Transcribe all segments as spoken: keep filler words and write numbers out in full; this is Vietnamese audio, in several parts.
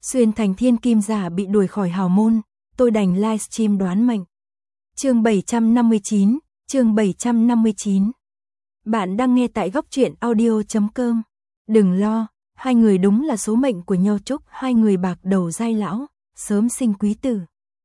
Xuyên thành thiên kim giả bị đuổi khỏi hào môn, tôi đành livestream đoán mệnh. Chương bảy trăm năm mươi chín, chương bảy trăm năm mươi chín. Bạn đang nghe tại góc truyện audio chấm com. Đừng lo, hai người đúng là số mệnh của nhau, chúc hai người bạc đầu giai lão, sớm sinh quý tử.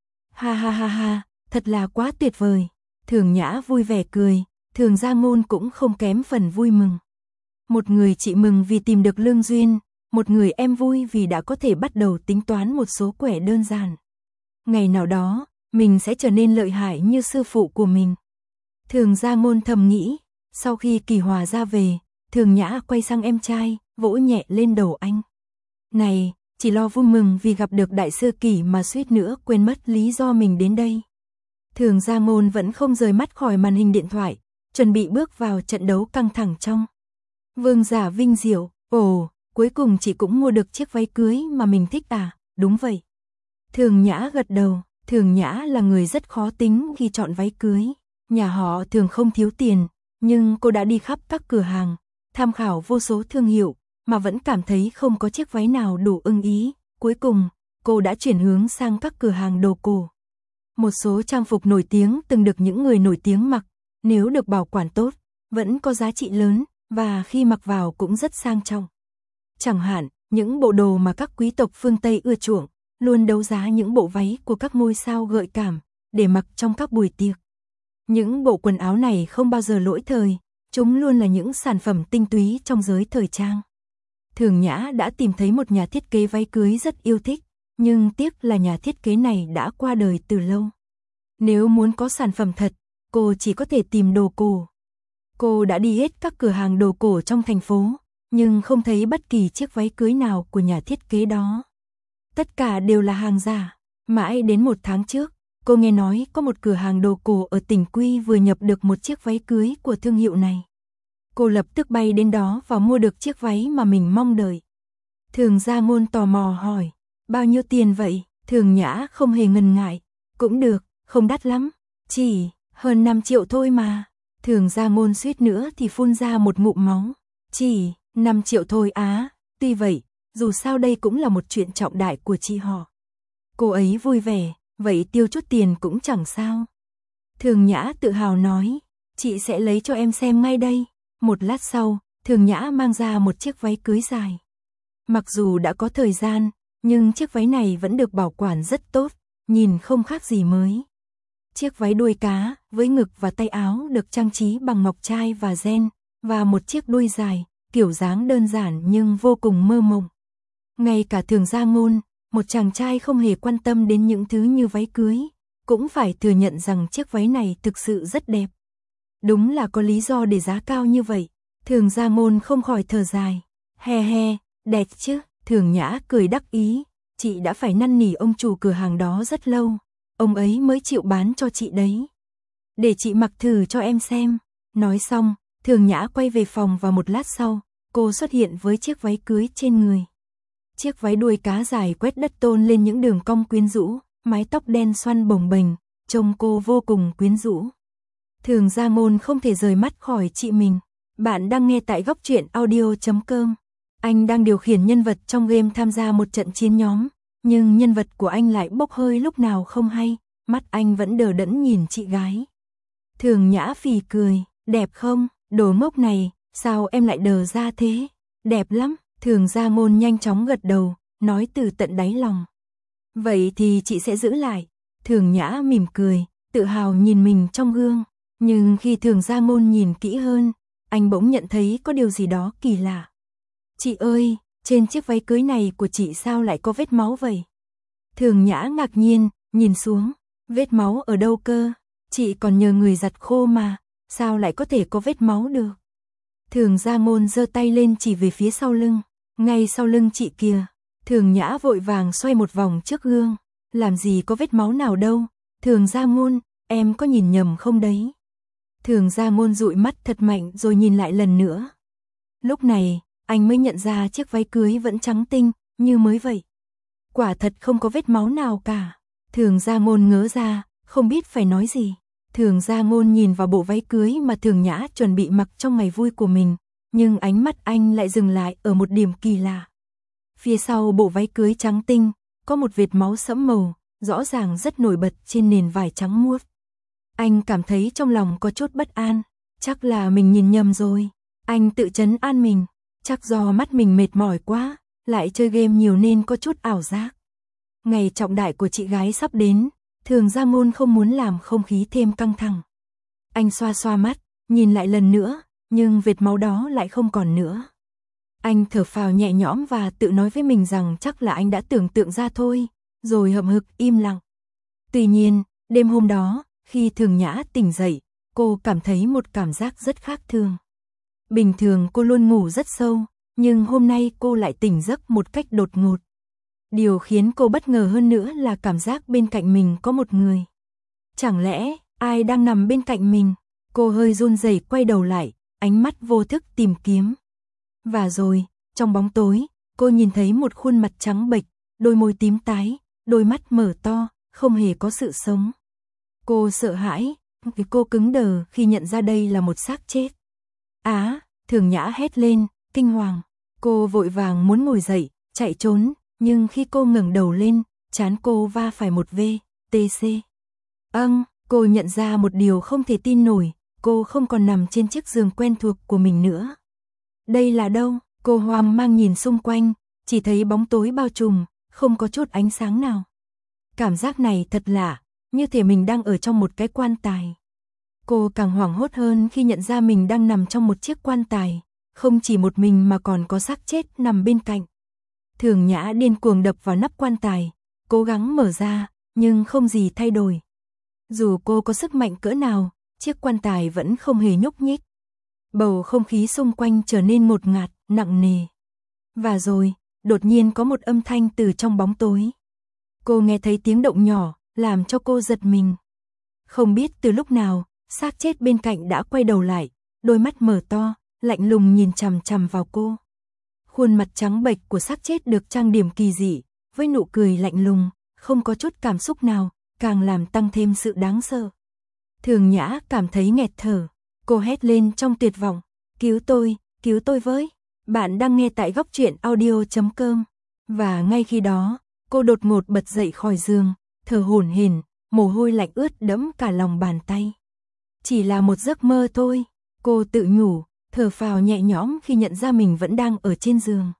Ha ha ha ha, thật là quá tuyệt vời. Thường Nhã vui vẻ cười, Thường Gia Ngôn cũng không kém phần vui mừng. Một người chị mừng vì tìm được lương duyên, một người em vui vì đã có thể bắt đầu tính toán một số quẻ đơn giản. Ngày nào đó, mình sẽ trở nên lợi hại như sư phụ của mình. Thường Gia Ngôn thầm nghĩ, sau khi Kỳ Hòa ra về, Thường Nhã quay sang em trai, vỗ nhẹ lên đầu anh. Này, chỉ lo vui mừng vì gặp được đại sư Kỳ mà suýt nữa quên mất lý do mình đến đây. Thường Gia Ngôn vẫn không rời mắt khỏi màn hình điện thoại, chuẩn bị bước vào trận đấu căng thẳng trong. Vương giả vinh diệu, ồ, cuối cùng chị cũng mua được chiếc váy cưới mà mình thích à, đúng vậy. Thường Nhã gật đầu, Thường Nhã là người rất khó tính khi chọn váy cưới. Nhà họ thường không thiếu tiền, nhưng cô đã đi khắp các cửa hàng, tham khảo vô số thương hiệu, mà vẫn cảm thấy không có chiếc váy nào đủ ưng ý. Cuối cùng, cô đã chuyển hướng sang các cửa hàng đồ cổ. Một số trang phục nổi tiếng từng được những người nổi tiếng mặc, nếu được bảo quản tốt, vẫn có giá trị lớn, và khi mặc vào cũng rất sang trọng. Chẳng hạn, những bộ đồ mà các quý tộc phương Tây ưa chuộng, luôn đấu giá những bộ váy của các ngôi sao gợi cảm, để mặc trong các buổi tiệc. Những bộ quần áo này không bao giờ lỗi thời, chúng luôn là những sản phẩm tinh túy trong giới thời trang. Thường Nhã đã tìm thấy một nhà thiết kế váy cưới rất yêu thích, nhưng tiếc là nhà thiết kế này đã qua đời từ lâu. Nếu muốn có sản phẩm thật, cô chỉ có thể tìm đồ cổ. Cô đã đi hết các cửa hàng đồ cổ trong thành phố, nhưng không thấy bất kỳ chiếc váy cưới nào của nhà thiết kế đó. Tất cả đều là hàng giả. Mãi đến một tháng trước, cô nghe nói có một cửa hàng đồ cổ ở tỉnh Quy vừa nhập được một chiếc váy cưới của thương hiệu này. Cô lập tức bay đến đó và mua được chiếc váy mà mình mong đợi. Thường Gia Ngôn tò mò hỏi, bao nhiêu tiền vậy? Thường Nhã không hề ngần ngại, cũng được, không đắt lắm, chỉ hơn năm triệu thôi mà. Thường Gia Ngôn suýt nữa thì phun ra một ngụm máu. Chỉ năm triệu thôi á, tuy vậy, dù sao đây cũng là một chuyện trọng đại của chị họ. Cô ấy vui vẻ, vậy tiêu chút tiền cũng chẳng sao. Thường Nhã tự hào nói, chị sẽ lấy cho em xem ngay đây. Một lát sau, Thường Nhã mang ra một chiếc váy cưới dài. Mặc dù đã có thời gian, nhưng chiếc váy này vẫn được bảo quản rất tốt, nhìn không khác gì mới. Chiếc váy đuôi cá, với ngực và tay áo được trang trí bằng ngọc trai và ren, và một chiếc đuôi dài, kiểu dáng đơn giản nhưng vô cùng mơ mộng. Ngay cả Thường Gia Ngôn, một chàng trai không hề quan tâm đến những thứ như váy cưới, cũng phải thừa nhận rằng chiếc váy này thực sự rất đẹp. Đúng là có lý do để giá cao như vậy. Thường Gia Ngôn không khỏi thở dài. He he, đẹp chứ. Thường Nhã cười đắc ý. Chị đã phải năn nỉ ông chủ cửa hàng đó rất lâu. Ông ấy mới chịu bán cho chị đấy. Để chị mặc thử cho em xem. Nói xong, Thường Nhã quay về phòng và một lát sau, cô xuất hiện với chiếc váy cưới trên người. Chiếc váy đuôi cá dài quét đất tôn lên những đường cong quyến rũ, mái tóc đen xoăn bồng bềnh, trông cô vô cùng quyến rũ. Thường Gia Ngôn không thể rời mắt khỏi chị mình. Bạn đang nghe tại góc truyện audio chấm com. Anh đang điều khiển nhân vật trong game tham gia một trận chiến nhóm, nhưng nhân vật của anh lại bốc hơi lúc nào không hay, mắt anh vẫn đờ đẫn nhìn chị gái. Thường Nhã phì cười, đẹp không? Đồ ngốc này, sao em lại đờ ra thế? Đẹp lắm. Thường Gia Ngôn nhanh chóng gật đầu, nói từ tận đáy lòng. Vậy thì chị sẽ giữ lại. Thường Nhã mỉm cười, tự hào nhìn mình trong gương. Nhưng khi Thường Gia Ngôn nhìn kỹ hơn, anh bỗng nhận thấy có điều gì đó kỳ lạ. Chị ơi, trên chiếc váy cưới này của chị sao lại có vết máu vậy? Thường Nhã ngạc nhiên, nhìn xuống. Vết máu ở đâu cơ? Chị còn nhờ người giặt khô mà, sao lại có thể có vết máu được? Thường Gia Ngôn giơ tay lên chỉ về phía sau lưng. Ngay sau lưng chị kìa. Thường Nhã vội vàng xoay một vòng trước gương. Làm gì có vết máu nào đâu. Thường Gia Ngôn, em có nhìn nhầm không đấy? Thường Gia Ngôn dụi mắt thật mạnh rồi nhìn lại lần nữa. Lúc này, anh mới nhận ra chiếc váy cưới vẫn trắng tinh, như mới vậy. Quả thật không có vết máu nào cả. Thường Gia Ngôn ngớ ra, không biết phải nói gì. Thường Gia Ngôn nhìn vào bộ váy cưới mà Thường Nhã chuẩn bị mặc trong ngày vui của mình, nhưng ánh mắt anh lại dừng lại ở một điểm kỳ lạ. Phía sau bộ váy cưới trắng tinh, có một vệt máu sẫm màu, rõ ràng rất nổi bật trên nền vải trắng muốt. Anh cảm thấy trong lòng có chút bất an, chắc là mình nhìn nhầm rồi. Anh tự trấn an mình, chắc do mắt mình mệt mỏi quá, lại chơi game nhiều nên có chút ảo giác. Ngày trọng đại của chị gái sắp đến, Thường Gia Ngôn không muốn làm không khí thêm căng thẳng. Anh xoa xoa mắt, nhìn lại lần nữa, nhưng vệt máu đó lại không còn nữa. Anh thở phào nhẹ nhõm và tự nói với mình rằng chắc là anh đã tưởng tượng ra thôi, rồi hậm hực im lặng. Tuy nhiên, đêm hôm đó, khi Thường Nhã tỉnh dậy, cô cảm thấy một cảm giác rất khác thường. Bình thường cô luôn ngủ rất sâu, nhưng hôm nay cô lại tỉnh giấc một cách đột ngột. Điều khiến cô bất ngờ hơn nữa là cảm giác bên cạnh mình có một người. Chẳng lẽ ai đang nằm bên cạnh mình? Cô hơi run rẩy quay đầu lại, ánh mắt vô thức tìm kiếm. Và rồi, trong bóng tối, cô nhìn thấy một khuôn mặt trắng bệch, đôi môi tím tái, đôi mắt mở to, không hề có sự sống. Cô sợ hãi, cô cứng đờ khi nhận ra đây là một xác chết. Á, Thường Nhã hét lên, kinh hoàng. Cô vội vàng muốn ngồi dậy, chạy trốn, nhưng khi cô ngẩng đầu lên, trán cô va phải một vết tê xê. Âng, cô nhận ra một điều không thể tin nổi, cô không còn nằm trên chiếc giường quen thuộc của mình nữa. Đây là đâu? Cô hoang mang nhìn xung quanh, chỉ thấy bóng tối bao trùm, không có chút ánh sáng nào. Cảm giác này thật lạ, như thể mình đang ở trong một cái quan tài. Cô càng hoảng hốt hơn khi nhận ra mình đang nằm trong một chiếc quan tài, không chỉ một mình mà còn có xác chết nằm bên cạnh. Thường Nhã điên cuồng đập vào nắp quan tài, cố gắng mở ra, nhưng không gì thay đổi. Dù cô có sức mạnh cỡ nào, chiếc quan tài vẫn không hề nhúc nhích. Bầu không khí xung quanh trở nên ngột ngạt, nặng nề. Và rồi, đột nhiên có một âm thanh từ trong bóng tối. Cô nghe thấy tiếng động nhỏ, làm cho cô giật mình. Không biết từ lúc nào, xác chết bên cạnh đã quay đầu lại, đôi mắt mở to, lạnh lùng nhìn chằm chằm vào cô. Khuôn mặt trắng bệch của xác chết được trang điểm kỳ dị, với nụ cười lạnh lùng, không có chút cảm xúc nào, càng làm tăng thêm sự đáng sợ. Thường Nhã cảm thấy nghẹt thở, cô hét lên trong tuyệt vọng, cứu tôi, cứu tôi với. Bạn đang nghe tại góc truyện audio chấm com. Và ngay khi đó, cô đột ngột bật dậy khỏi giường, thở hổn hển, mồ hôi lạnh ướt đẫm cả lòng bàn tay. Chỉ là một giấc mơ thôi, cô tự nhủ, thở phào nhẹ nhõm khi nhận ra mình vẫn đang ở trên giường.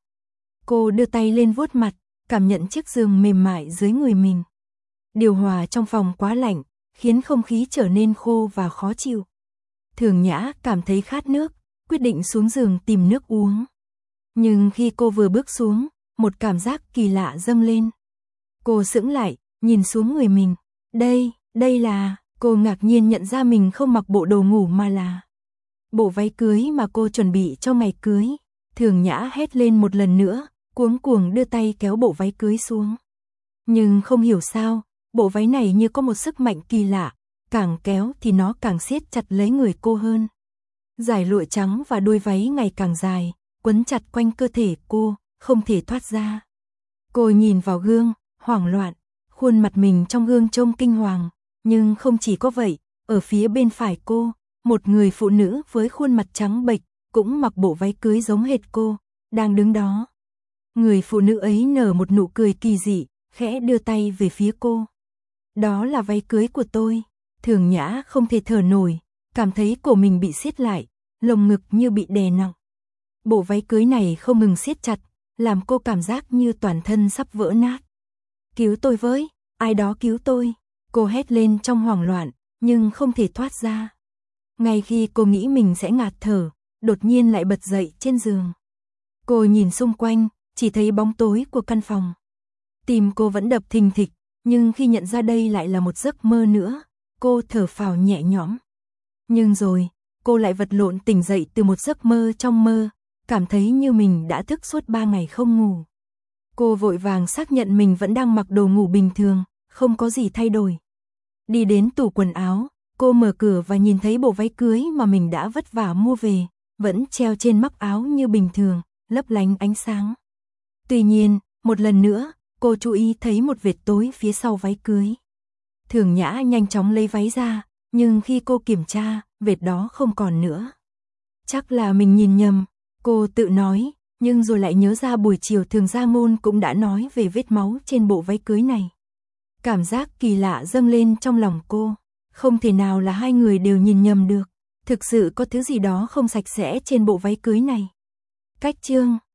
Cô đưa tay lên vuốt mặt, cảm nhận chiếc giường mềm mại dưới người mình. Điều hòa trong phòng quá lạnh, khiến không khí trở nên khô và khó chịu. Thường Nhã cảm thấy khát nước, quyết định xuống giường tìm nước uống. Nhưng khi cô vừa bước xuống, một cảm giác kỳ lạ dâng lên. Cô sững lại, nhìn xuống người mình. Đây, đây là... Cô ngạc nhiên nhận ra mình không mặc bộ đồ ngủ mà là bộ váy cưới mà cô chuẩn bị cho ngày cưới. Thường Nhã hét lên một lần nữa, cuống cuồng đưa tay kéo bộ váy cưới xuống. Nhưng không hiểu sao, bộ váy này như có một sức mạnh kỳ lạ, càng kéo thì nó càng siết chặt lấy người cô hơn. Dải lụa trắng và đuôi váy ngày càng dài, quấn chặt quanh cơ thể cô, không thể thoát ra. Cô nhìn vào gương, hoảng loạn, khuôn mặt mình trong gương trông kinh hoàng. Nhưng không chỉ có vậy, ở phía bên phải cô, một người phụ nữ với khuôn mặt trắng bệch, cũng mặc bộ váy cưới giống hệt cô, đang đứng đó. Người phụ nữ ấy nở một nụ cười kỳ dị, khẽ đưa tay về phía cô. Đó là váy cưới của tôi. Thường Nhã không thể thở nổi, cảm thấy cổ mình bị siết lại, lồng ngực như bị đè nặng. Bộ váy cưới này không ngừng siết chặt, làm cô cảm giác như toàn thân sắp vỡ nát. Cứu tôi với, ai đó cứu tôi. Cô hét lên trong hoảng loạn, nhưng không thể thoát ra. Ngay khi cô nghĩ mình sẽ ngạt thở, đột nhiên lại bật dậy trên giường. Cô nhìn xung quanh, chỉ thấy bóng tối của căn phòng. Tim cô vẫn đập thình thịch, nhưng khi nhận ra đây lại là một giấc mơ nữa, cô thở phào nhẹ nhõm. Nhưng rồi, cô lại vật lộn tỉnh dậy từ một giấc mơ trong mơ, cảm thấy như mình đã thức suốt ba ngày không ngủ. Cô vội vàng xác nhận mình vẫn đang mặc đồ ngủ bình thường, không có gì thay đổi. Đi đến tủ quần áo, cô mở cửa và nhìn thấy bộ váy cưới mà mình đã vất vả mua về, vẫn treo trên móc áo như bình thường, lấp lánh ánh sáng. Tuy nhiên, một lần nữa, cô chú ý thấy một vệt tối phía sau váy cưới. Thường Nhã nhanh chóng lấy váy ra, nhưng khi cô kiểm tra, vệt đó không còn nữa. Chắc là mình nhìn nhầm, cô tự nói, Nhưng rồi lại nhớ ra buổi chiều Thường Gia Ngôn cũng đã nói về vết máu trên bộ váy cưới này. Cảm giác kỳ lạ dâng lên trong lòng cô. Không thể nào là hai người đều nhìn nhầm được. Thực sự có thứ gì đó không sạch sẽ trên bộ váy cưới này. Cách chương